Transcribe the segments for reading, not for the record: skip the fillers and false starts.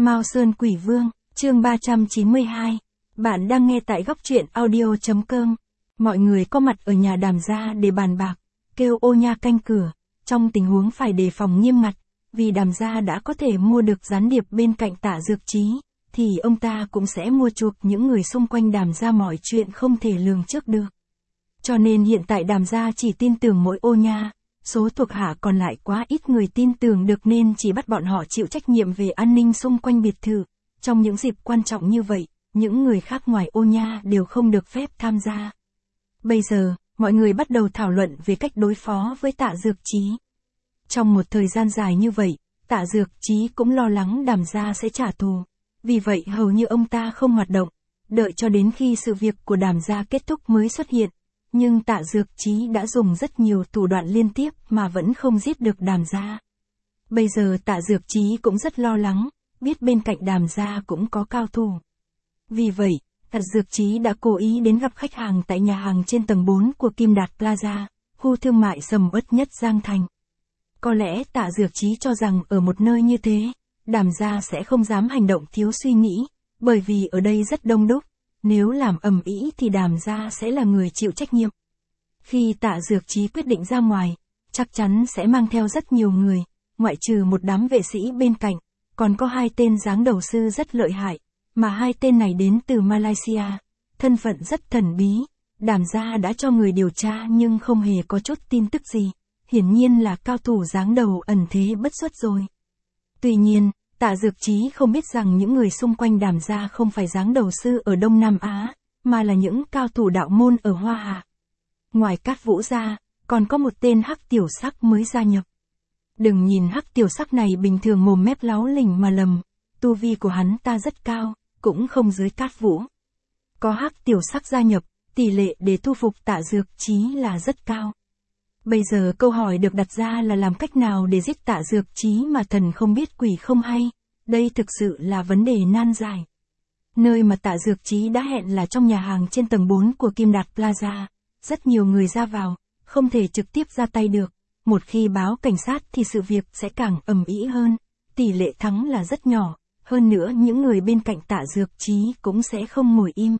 Mao Sơn Quỷ Vương, chương 392. Bạn đang nghe tại góc truyện audio.com. Mọi người có mặt ở nhà Đàm gia để bàn bạc, kêu Ô Nha canh cửa, trong tình huống phải đề phòng nghiêm ngặt, vì Đàm gia đã có thể mua được gián điệp bên cạnh Tạ Dược Chí, thì ông ta cũng sẽ mua chuộc những người xung quanh Đàm gia mọi chuyện không thể lường trước được. Cho nên hiện tại Đàm gia chỉ tin tưởng mỗi Ô Nha, số thuộc hạ còn lại quá ít người tin tưởng được nên chỉ bắt bọn họ chịu trách nhiệm về an ninh xung quanh biệt thự. Trong những dịp quan trọng như vậy, những người khác ngoài Ô Nha đều không được phép tham gia. Bây giờ, mọi người bắt đầu thảo luận về cách đối phó với Tạ Dược Chí. Trong một thời gian dài như vậy, Tạ Dược Chí cũng lo lắng Đàm gia sẽ trả thù. Vì vậy hầu như ông ta không hoạt động, đợi cho đến khi sự việc của Đàm gia kết thúc mới xuất hiện. Nhưng Tạ Dược Chí đã dùng rất nhiều thủ đoạn liên tiếp mà vẫn không giết được Đàm gia. Bây giờ Tạ Dược Chí cũng rất lo lắng, biết bên cạnh Đàm gia cũng có cao thủ. Vì vậy, Tạ Dược Chí đã cố ý đến gặp khách hàng tại nhà hàng trên tầng 4 của Kim Đạt Plaza, khu thương mại sầm uất nhất Giang Thành. Có lẽ Tạ Dược Chí cho rằng ở một nơi như thế, Đàm gia sẽ không dám hành động thiếu suy nghĩ, bởi vì ở đây rất đông đúc. Nếu làm ầm ĩ thì Đàm gia sẽ là người chịu trách nhiệm. Khi Tạ Dược Chí quyết định ra ngoài, chắc chắn sẽ mang theo rất nhiều người, ngoại trừ một đám vệ sĩ bên cạnh, còn có 2 tên giáng đầu sư rất lợi hại, mà 2 tên này đến từ Malaysia, thân phận rất thần bí. Đàm gia đã cho người điều tra nhưng không hề có chút tin tức gì, hiển nhiên là cao thủ giáng đầu ẩn thế bất xuất rồi. Tuy nhiên, Tạ Dược Chí không biết rằng những người xung quanh Đàm gia không phải giáng đầu sư ở Đông Nam Á, mà là những cao thủ đạo môn ở Hoa Hạ. Ngoài Cát Vũ ra, còn có một tên Hắc Tiểu Sắc mới gia nhập. Đừng nhìn Hắc Tiểu Sắc này bình thường mồm mép láo lỉnh mà lầm, tu vi của hắn ta rất cao, cũng không dưới Cát Vũ. Có Hắc Tiểu Sắc gia nhập, tỷ lệ để thu phục Tạ Dược Chí là rất cao. Bây giờ câu hỏi được đặt ra là làm cách nào để giết Tạ Dược Chí mà thần không biết quỷ không hay, đây thực sự là vấn đề nan giải. Nơi mà Tạ Dược Chí đã hẹn là trong nhà hàng trên tầng 4 của Kim Đạt Plaza, rất nhiều người ra vào, không thể trực tiếp ra tay được, một khi báo cảnh sát thì sự việc sẽ càng ầm ĩ hơn, tỷ lệ thắng là rất nhỏ, hơn nữa những người bên cạnh Tạ Dược Chí cũng sẽ không ngồi im.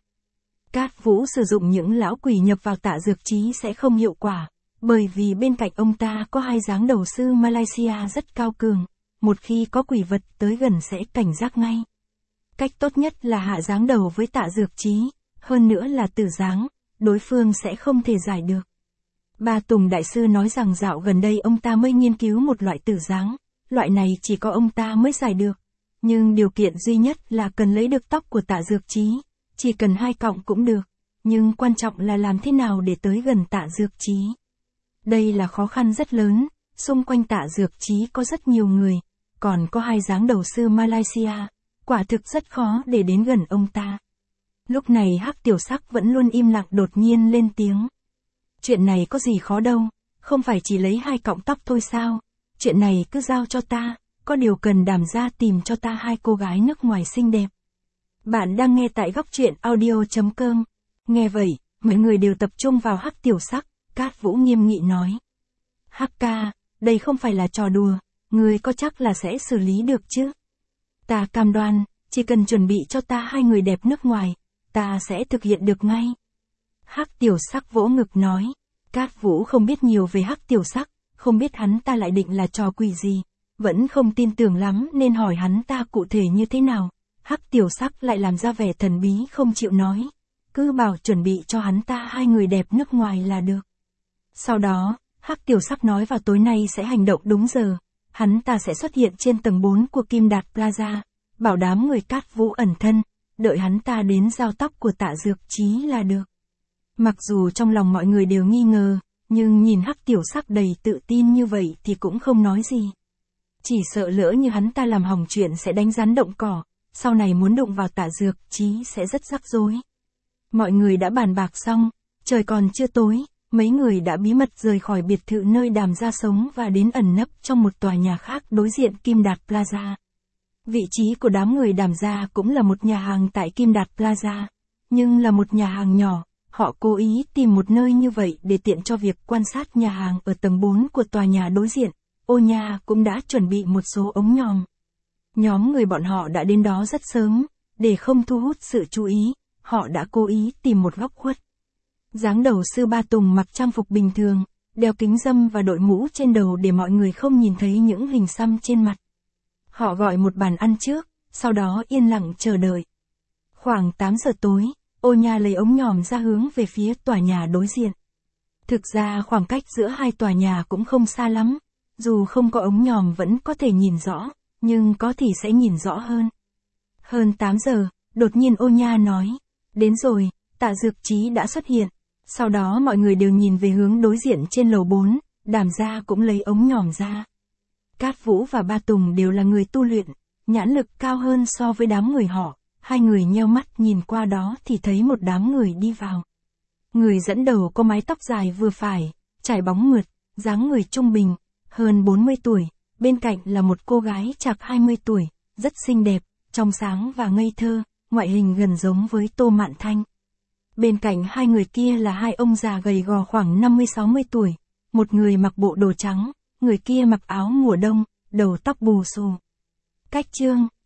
Cát Vũ sử dụng những lão quỷ nhập vào Tạ Dược Chí sẽ không hiệu quả. Bởi vì bên cạnh ông ta có 2 giáng đầu sư Malaysia rất cao cường, một khi có quỷ vật tới gần sẽ cảnh giác ngay. Cách tốt nhất là hạ giáng đầu với Tạ Dược Chí, hơn nữa là tử giáng, đối phương sẽ không thể giải được. Ba Tùng Đại Sư nói rằng dạo gần đây ông ta mới nghiên cứu một loại tử giáng, loại này chỉ có ông ta mới giải được. Nhưng điều kiện duy nhất là cần lấy được tóc của Tạ Dược Chí, chỉ cần 2 cọng cũng được, nhưng quan trọng là làm thế nào để tới gần Tạ Dược Chí. Đây là khó khăn rất lớn, xung quanh Tạ Dược Chí có rất nhiều người, còn có 2 giáng đầu sư Malaysia, quả thực rất khó để đến gần ông ta. Lúc này Hắc Tiểu Sắc vẫn luôn im lặng đột nhiên lên tiếng. Chuyện này có gì khó đâu, không phải chỉ lấy 2 cọng tóc thôi sao, chuyện này cứ giao cho ta, có điều cần Đàm gia tìm cho ta 2 cô gái nước ngoài xinh đẹp. Bạn đang nghe tại góc truyện audio.com. Nghe vậy, mọi người đều tập trung vào Hắc Tiểu Sắc. Cát Vũ nghiêm nghị nói. Hắc ca, đây không phải là trò đùa, người có chắc là sẽ xử lý được chứ? Ta cam đoan, chỉ cần chuẩn bị cho ta 2 người đẹp nước ngoài, ta sẽ thực hiện được ngay. Hắc Tiểu Sắc vỗ ngực nói. Cát Vũ không biết nhiều về Hắc Tiểu Sắc, không biết hắn ta lại định là trò quỷ gì, vẫn không tin tưởng lắm nên hỏi hắn ta cụ thể như thế nào. Hắc Tiểu Sắc lại làm ra vẻ thần bí không chịu nói, cứ bảo chuẩn bị cho hắn ta 2 người đẹp nước ngoài là được. Sau đó, Hắc Tiểu Sắc nói vào tối nay sẽ hành động đúng giờ, hắn ta sẽ xuất hiện trên tầng 4 của Kim Đạt Plaza, bảo đám người Cát Vũ ẩn thân, đợi hắn ta đến giao tóc của Tạ Dược Chí là được. Mặc dù trong lòng mọi người đều nghi ngờ, nhưng nhìn Hắc Tiểu Sắc đầy tự tin như vậy thì cũng không nói gì. Chỉ sợ lỡ như hắn ta làm hỏng chuyện sẽ đánh rắn động cỏ, sau này muốn đụng vào Tạ Dược Chí sẽ rất rắc rối. Mọi người đã bàn bạc xong, trời còn chưa tối. Mấy người đã bí mật rời khỏi biệt thự nơi Đàm gia sống và đến ẩn nấp trong một tòa nhà khác đối diện Kim Đạt Plaza. Vị trí của đám người Đàm gia cũng là một nhà hàng tại Kim Đạt Plaza, nhưng là một nhà hàng nhỏ, họ cố ý tìm một nơi như vậy để tiện cho việc quan sát nhà hàng ở tầng 4 của tòa nhà đối diện. Ô Nha cũng đã chuẩn bị một số ống nhòm. Nhóm người bọn họ đã đến đó rất sớm, để không thu hút sự chú ý, họ đã cố ý tìm một góc khuất. Dáng đầu sư Ba Tùng mặc trang phục bình thường, đeo kính râm và đội mũ trên đầu để mọi người không nhìn thấy những hình xăm trên mặt. Họ gọi một bàn ăn trước, sau đó yên lặng chờ đợi. Khoảng 8 giờ tối, Ô Nha lấy ống nhòm ra hướng về phía tòa nhà đối diện. Thực ra khoảng cách giữa hai tòa nhà cũng không xa lắm, dù không có ống nhòm vẫn có thể nhìn rõ, nhưng có thì sẽ nhìn rõ hơn. Hơn 8 giờ, đột nhiên Ô Nha nói, đến rồi, Tạ Dược Chí đã xuất hiện. Sau đó mọi người đều nhìn về hướng đối diện trên lầu 4, Đàm Gia cũng lấy ống nhòm ra. Cát Vũ và Ba Tùng đều là người tu luyện, nhãn lực cao hơn so với đám người họ, hai người nheo mắt nhìn qua đó thì thấy một đám người đi vào. Người dẫn đầu có mái tóc dài vừa phải, trải bóng mượt, dáng người trung bình, hơn 40 tuổi, bên cạnh là một cô gái chạc 20 tuổi, rất xinh đẹp, trong sáng và ngây thơ, ngoại hình gần giống với Tô Mạn Thanh. Bên cạnh hai người kia là hai ông già gầy gò khoảng 50-60 tuổi, một người mặc bộ đồ trắng, người kia mặc áo mùa đông, đầu tóc bù xù. Cách chương